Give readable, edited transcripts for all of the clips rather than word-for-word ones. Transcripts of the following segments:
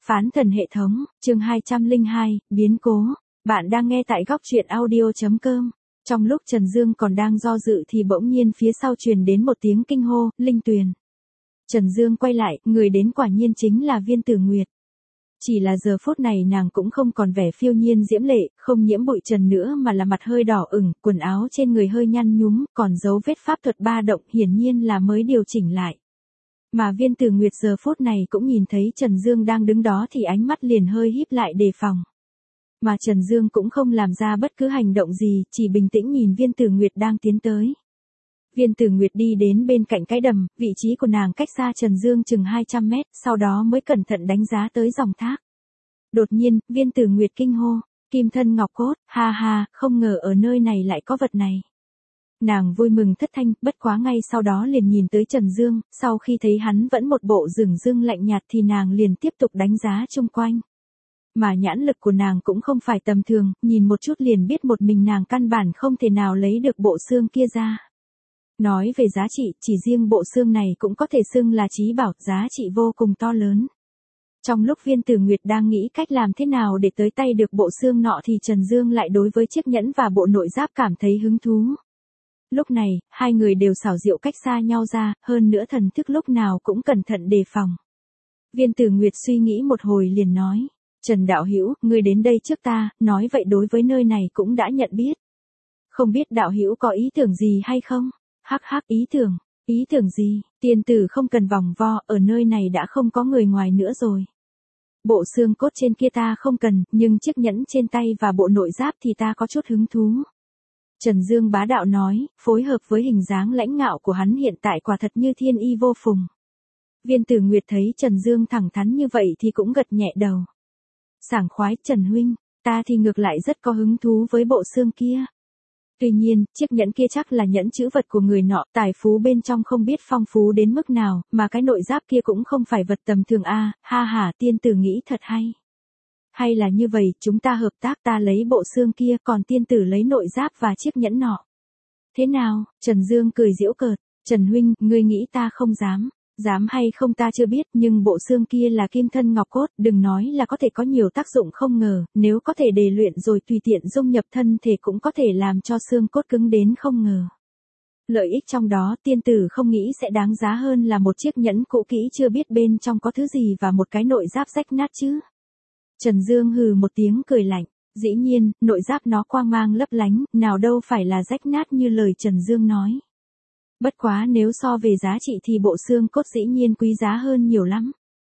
Phán thần hệ thống, chương 202, biến cố. Bạn đang nghe tại góc truyện audio.com. Trong lúc Trần Dương còn đang do dự thì bỗng nhiên phía sau truyền đến một tiếng kinh hô, Linh Tuyền. Trần Dương quay lại, người đến quả nhiên chính là Viên Tử Nguyệt. Chỉ là giờ phút này nàng cũng không còn vẻ phiêu nhiên diễm lệ, không nhiễm bụi trần nữa mà là mặt hơi đỏ ửng, quần áo trên người hơi nhăn nhúm, còn dấu vết pháp thuật ba động hiển nhiên là mới điều chỉnh lại. Mà Viên Tử Nguyệt giờ phút này cũng nhìn thấy Trần Dương đang đứng đó thì ánh mắt liền hơi híp lại đề phòng. Mà Trần Dương cũng không làm ra bất cứ hành động gì, chỉ bình tĩnh nhìn Viên Tử Nguyệt đang tiến tới. Viên Tử Nguyệt đi đến bên cạnh cái đầm, vị trí của nàng cách xa Trần Dương chừng 200 mét, sau đó mới cẩn thận đánh giá tới dòng thác. Đột nhiên, Viên Tử Nguyệt kinh hô, kim thân ngọc cốt, ha ha, không ngờ ở nơi này lại có vật này. Nàng vui mừng thất thanh, bất quá ngay sau đó liền nhìn tới Trần Dương, sau khi thấy hắn vẫn một bộ dửng dưng lạnh nhạt thì nàng liền tiếp tục đánh giá chung quanh. Mà nhãn lực của nàng cũng không phải tầm thường, nhìn một chút liền biết một mình nàng căn bản không thể nào lấy được bộ xương kia ra. Nói về giá trị, chỉ riêng bộ xương này cũng có thể xưng là chí bảo, giá trị vô cùng to lớn. Trong lúc Viên Tử Nguyệt đang nghĩ cách làm thế nào để tới tay được bộ xương nọ thì Trần Dương lại đối với chiếc nhẫn và bộ nội giáp cảm thấy hứng thú. Lúc này, hai người đều xảo diệu cách xa nhau ra, hơn nữa thần thức lúc nào cũng cẩn thận đề phòng. Viên Tử Nguyệt suy nghĩ một hồi liền nói, Trần đạo hữu, ngươi đến đây trước ta, nói vậy đối với nơi này cũng đã nhận biết. Không biết đạo hữu có ý tưởng gì hay không? Hắc hắc, ý tưởng gì? Tiên tử không cần vòng vo, ở nơi này đã không có người ngoài nữa rồi. Bộ xương cốt trên kia ta không cần, nhưng chiếc nhẫn trên tay và bộ nội giáp thì ta có chút hứng thú. Trần Dương bá đạo nói, phối hợp với hình dáng lãnh ngạo của hắn hiện tại quả thật như thiên y vô phùng. Viên Tử Nguyệt thấy Trần Dương thẳng thắn như vậy thì cũng gật nhẹ đầu. Sảng khoái, Trần huynh, ta thì ngược lại rất có hứng thú với bộ xương kia. Tuy nhiên, chiếc nhẫn kia chắc là nhẫn chữ vật của người nọ, tài phú bên trong không biết phong phú đến mức nào, mà cái nội giáp kia cũng không phải vật tầm thường a, ha ha, tiên tử nghĩ thật hay. Hay là như vậy, chúng ta hợp tác, ta lấy bộ xương kia, còn tiên tử lấy nội giáp và chiếc nhẫn nọ. Thế nào? Trần Dương cười giễu cợt, Trần huynh, ngươi nghĩ ta không dám. Dám hay không ta chưa biết, nhưng bộ xương kia là kim thân ngọc cốt, đừng nói là có thể có nhiều tác dụng không ngờ, nếu có thể đề luyện rồi tùy tiện dung nhập thân thể cũng có thể làm cho xương cốt cứng đến không ngờ. Lợi ích trong đó tiên tử không nghĩ sẽ đáng giá hơn là một chiếc nhẫn cũ kỹ chưa biết bên trong có thứ gì và một cái nội giáp rách nát chứ. Trần Dương hừ một tiếng cười lạnh, dĩ nhiên, nội giáp nó quang mang lấp lánh, nào đâu phải là rách nát như lời Trần Dương nói. Bất quá nếu so về giá trị thì bộ xương cốt dĩ nhiên quý giá hơn nhiều lắm.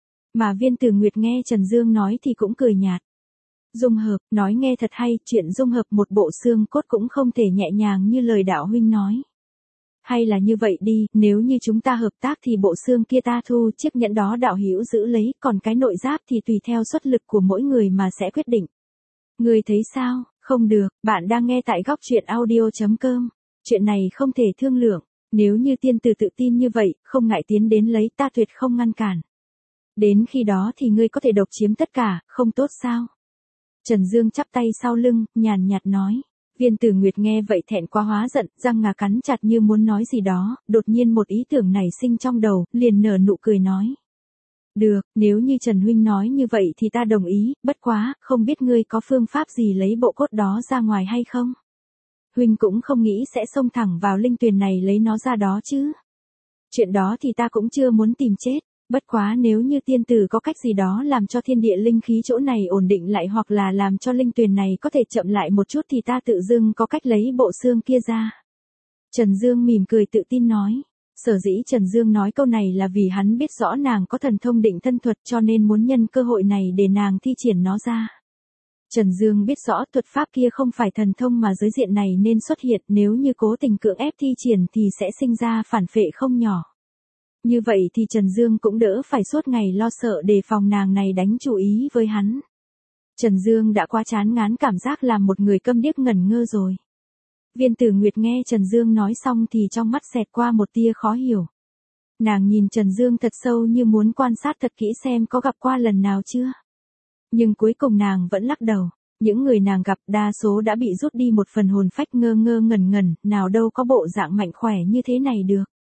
Mà Viên Tử Nguyệt nghe Trần Dương nói thì cũng cười nhạt. Dung hợp, nói nghe thật hay, chuyện dung hợp một bộ xương cốt cũng không thể nhẹ nhàng như lời đạo huynh nói. Hay là như vậy đi, nếu như chúng ta hợp tác thì bộ xương kia ta thu, chiếc nhẫn đó đạo hữu giữ lấy, còn cái nội giáp thì tùy theo suất lực của mỗi người mà sẽ quyết định. Ngươi thấy sao? Không được, bạn đang nghe tại góc truyện audio.com. Chuyện này không thể thương lượng. Nếu như tiên tử tự tin như vậy, không ngại tiến đến lấy, ta tuyệt không ngăn cản. Đến khi đó thì ngươi có thể độc chiếm tất cả, không tốt sao? Trần Dương chắp tay sau lưng, nhàn nhạt nói. Viên Tử Nguyệt nghe vậy thẹn quá hóa giận, răng ngà cắn chặt như muốn nói gì đó, đột nhiên một ý tưởng nảy sinh trong đầu, liền nở nụ cười nói. Được, nếu như Trần huynh nói như vậy thì ta đồng ý, bất quá, không biết ngươi có phương pháp gì lấy bộ cốt đó ra ngoài hay không? Huynh cũng không nghĩ sẽ xông thẳng vào linh tuyền này lấy nó ra đó chứ. Chuyện đó thì ta cũng chưa muốn tìm chết, bất quá nếu như tiên tử có cách gì đó làm cho thiên địa linh khí chỗ này ổn định lại hoặc là làm cho linh tuyền này có thể chậm lại một chút thì ta tự dưng có cách lấy bộ xương kia ra. Trần Dương mỉm cười tự tin nói. Sở dĩ Trần Dương nói câu này là vì hắn biết rõ nàng có thần thông định thân thuật cho nên muốn nhân cơ hội này để nàng thi triển nó ra. Trần Dương biết rõ thuật pháp kia không phải thần thông mà giới diện này nên xuất hiện, nếu như cố tình cưỡng ép thi triển thì sẽ sinh ra phản phệ không nhỏ. Như vậy thì Trần Dương cũng đỡ phải suốt ngày lo sợ đề phòng nàng này đánh chủ ý với hắn. Trần Dương đã quá chán ngán cảm giác làm một người câm điếc ngẩn ngơ rồi. Viên Tử Nguyệt nghe Trần Dương nói xong thì trong mắt xẹt qua một tia khó hiểu. Nàng nhìn Trần Dương thật sâu như muốn quan sát thật kỹ xem có gặp qua lần nào chưa. Nhưng cuối cùng nàng vẫn lắc đầu, những người nàng gặp đa số đã bị rút đi một phần hồn phách ngơ ngơ ngẩn ngẩn, nào đâu có bộ dạng mạnh khỏe như thế này được.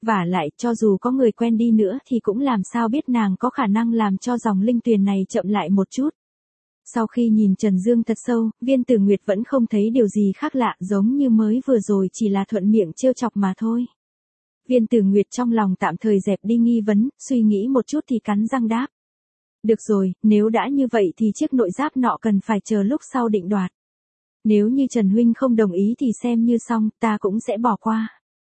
Vả lại, cho dù có người quen đi nữa thì cũng làm sao biết nàng có khả năng làm cho dòng linh tuyền này chậm lại một chút. Sau khi nhìn Trần Dương thật sâu, Viên Tử Nguyệt vẫn không thấy điều gì khác lạ, giống như mới vừa rồi chỉ là thuận miệng trêu chọc mà thôi. Viên Tử Nguyệt trong lòng tạm thời dẹp đi nghi vấn, suy nghĩ một chút thì cắn răng đáp. Được rồi, nếu đã như vậy thì chiếc nội giáp nọ cần phải chờ lúc sau định đoạt. Nếu như Trần Huynh không đồng ý thì xem như xong, ta cũng sẽ bỏ qua.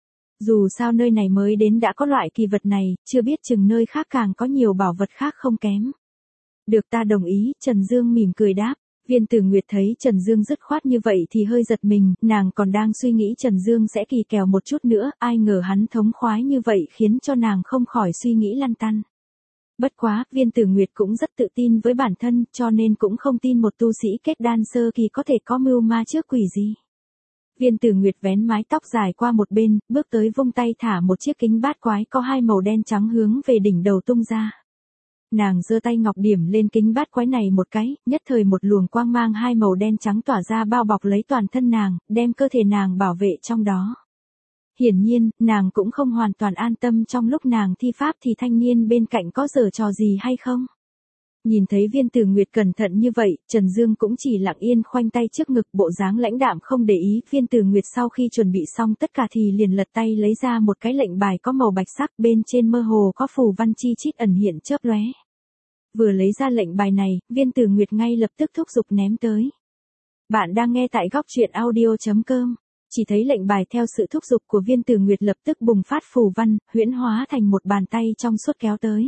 Dù sao nơi này mới đến đã có loại kỳ vật này, chưa biết chừng nơi khác càng có nhiều bảo vật khác không kém. Được, ta đồng ý, Trần Dương mỉm cười đáp. Viên Tử Nguyệt thấy Trần Dương dứt khoát như vậy thì hơi giật mình, nàng còn đang suy nghĩ Trần Dương sẽ kỳ kèo một chút nữa, ai ngờ hắn thống khoái như vậy khiến cho nàng không khỏi suy nghĩ lăn tăn. Bất quá, Viên Tử Nguyệt cũng rất tự tin với bản thân, cho nên cũng không tin một tu sĩ kết đan sơ kỳ có thể có mưu ma trước quỷ gì. Viên Tử Nguyệt vén mái tóc dài qua một bên, bước tới vung tay thả một chiếc kính bát quái có hai màu đen trắng hướng về đỉnh đầu tung ra. Nàng giơ tay ngọc điểm lên kính bát quái này một cái, nhất thời một luồng quang mang hai màu đen trắng tỏa ra bao bọc lấy toàn thân nàng, đem cơ thể nàng bảo vệ trong đó. Hiển nhiên, nàng cũng không hoàn toàn an tâm trong lúc nàng thi pháp thì thanh niên bên cạnh có giở trò gì hay không. Nhìn thấy Viên Tử Nguyệt cẩn thận như vậy, Trần Dương cũng chỉ lặng yên khoanh tay trước ngực, bộ dáng lãnh đạm không để ý. Viên Tử Nguyệt sau khi chuẩn bị xong tất cả thì liền lật tay lấy ra một cái lệnh bài có màu bạch sắc, bên trên mơ hồ có phù văn chi chít ẩn hiện chớp lóe. Vừa lấy ra lệnh bài này, Viên Tử Nguyệt ngay lập tức thúc giục ném tới. Bạn đang nghe tại góc truyện audio.com. Chỉ thấy lệnh bài theo sự thúc giục của Viên Tử Nguyệt lập tức bùng phát phù văn, huyễn hóa thành một bàn tay trong suốt kéo tới.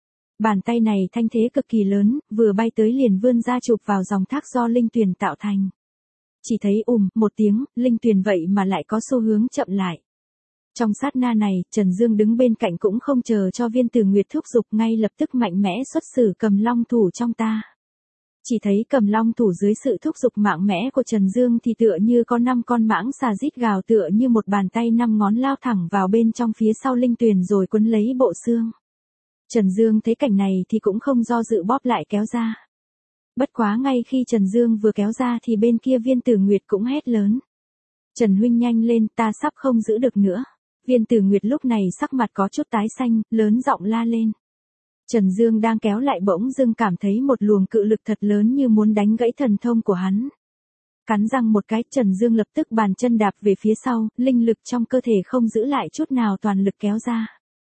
Bàn tay này thanh thế cực kỳ lớn, vừa bay tới liền vươn ra chụp vào dòng thác do linh tuyền tạo thành. Chỉ thấy một tiếng, linh tuyền vậy mà lại có xu hướng chậm lại. Trong sát na này, Trần Dương đứng bên cạnh cũng không chờ cho Viên Tử Nguyệt thúc giục, ngay lập tức mạnh mẽ xuất sử cầm long thủ trong ta. Chỉ thấy cầm long thủ dưới sự thúc giục mạnh mẽ của Trần Dương thì tựa như có 5 con mãng xà rít gào, tựa như một bàn tay 5 ngón lao thẳng vào bên trong phía sau linh tuyền rồi quấn lấy bộ xương. Trần Dương thấy cảnh này thì cũng không do dự bóp lại kéo ra. Bất quá ngay khi Trần Dương vừa kéo ra thì bên kia Viên Tử Nguyệt cũng hét lớn. Trần Huynh nhanh lên, ta sắp không giữ được nữa. Viên Tử Nguyệt lúc này sắc mặt có chút tái xanh, lớn giọng la lên. Trần Dương đang kéo lại bỗng dưng cảm thấy một luồng cự lực thật lớn như muốn đánh gãy thần thông của hắn. Cắn răng một cái, Trần Dương lập tức bàn chân đạp về phía sau, linh lực trong cơ thể không giữ lại chút nào toàn lực kéo ra.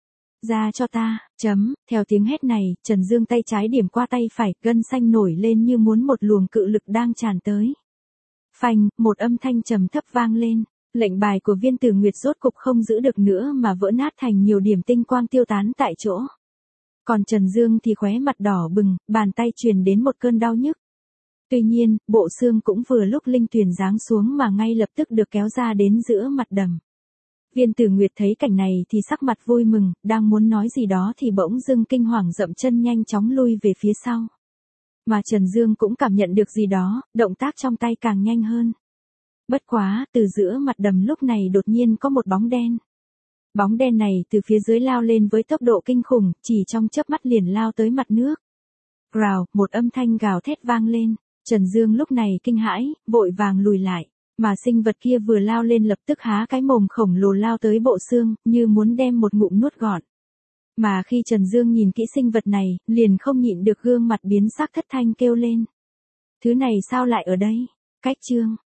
Ra cho ta, theo tiếng hét này, Trần Dương tay trái điểm qua tay phải, gân xanh nổi lên như muốn một luồng cự lực đang tràn tới. Phanh, một âm thanh trầm thấp vang lên, lệnh bài của Viên Tử Nguyệt rốt cục không giữ được nữa mà vỡ nát thành nhiều điểm tinh quang tiêu tán tại chỗ. Còn Trần Dương thì khóe mặt đỏ bừng, bàn tay truyền đến một cơn đau nhức. Tuy nhiên, bộ xương cũng vừa lúc linh tuyền giáng xuống mà ngay lập tức được kéo ra đến giữa mặt đầm. Viên Tử Nguyệt thấy cảnh này thì sắc mặt vui mừng, đang muốn nói gì đó thì bỗng dưng kinh hoàng dậm chân nhanh chóng lui về phía sau. Mà Trần Dương cũng cảm nhận được gì đó, động tác trong tay càng nhanh hơn. Bất quá, từ giữa mặt đầm lúc này đột nhiên có một bóng đen. Bóng đen này từ phía dưới lao lên với tốc độ kinh khủng, chỉ trong chớp mắt liền lao tới mặt nước. Rào, một âm thanh gào thét vang lên, Trần Dương lúc này kinh hãi, vội vàng lùi lại. Mà sinh vật kia vừa lao lên lập tức há cái mồm khổng lồ lao tới bộ xương, như muốn đem một ngụm nuốt gọn. Mà khi Trần Dương nhìn kỹ sinh vật này, liền không nhịn được gương mặt biến sắc thất thanh kêu lên. Thứ này sao lại ở đây? Cách chương.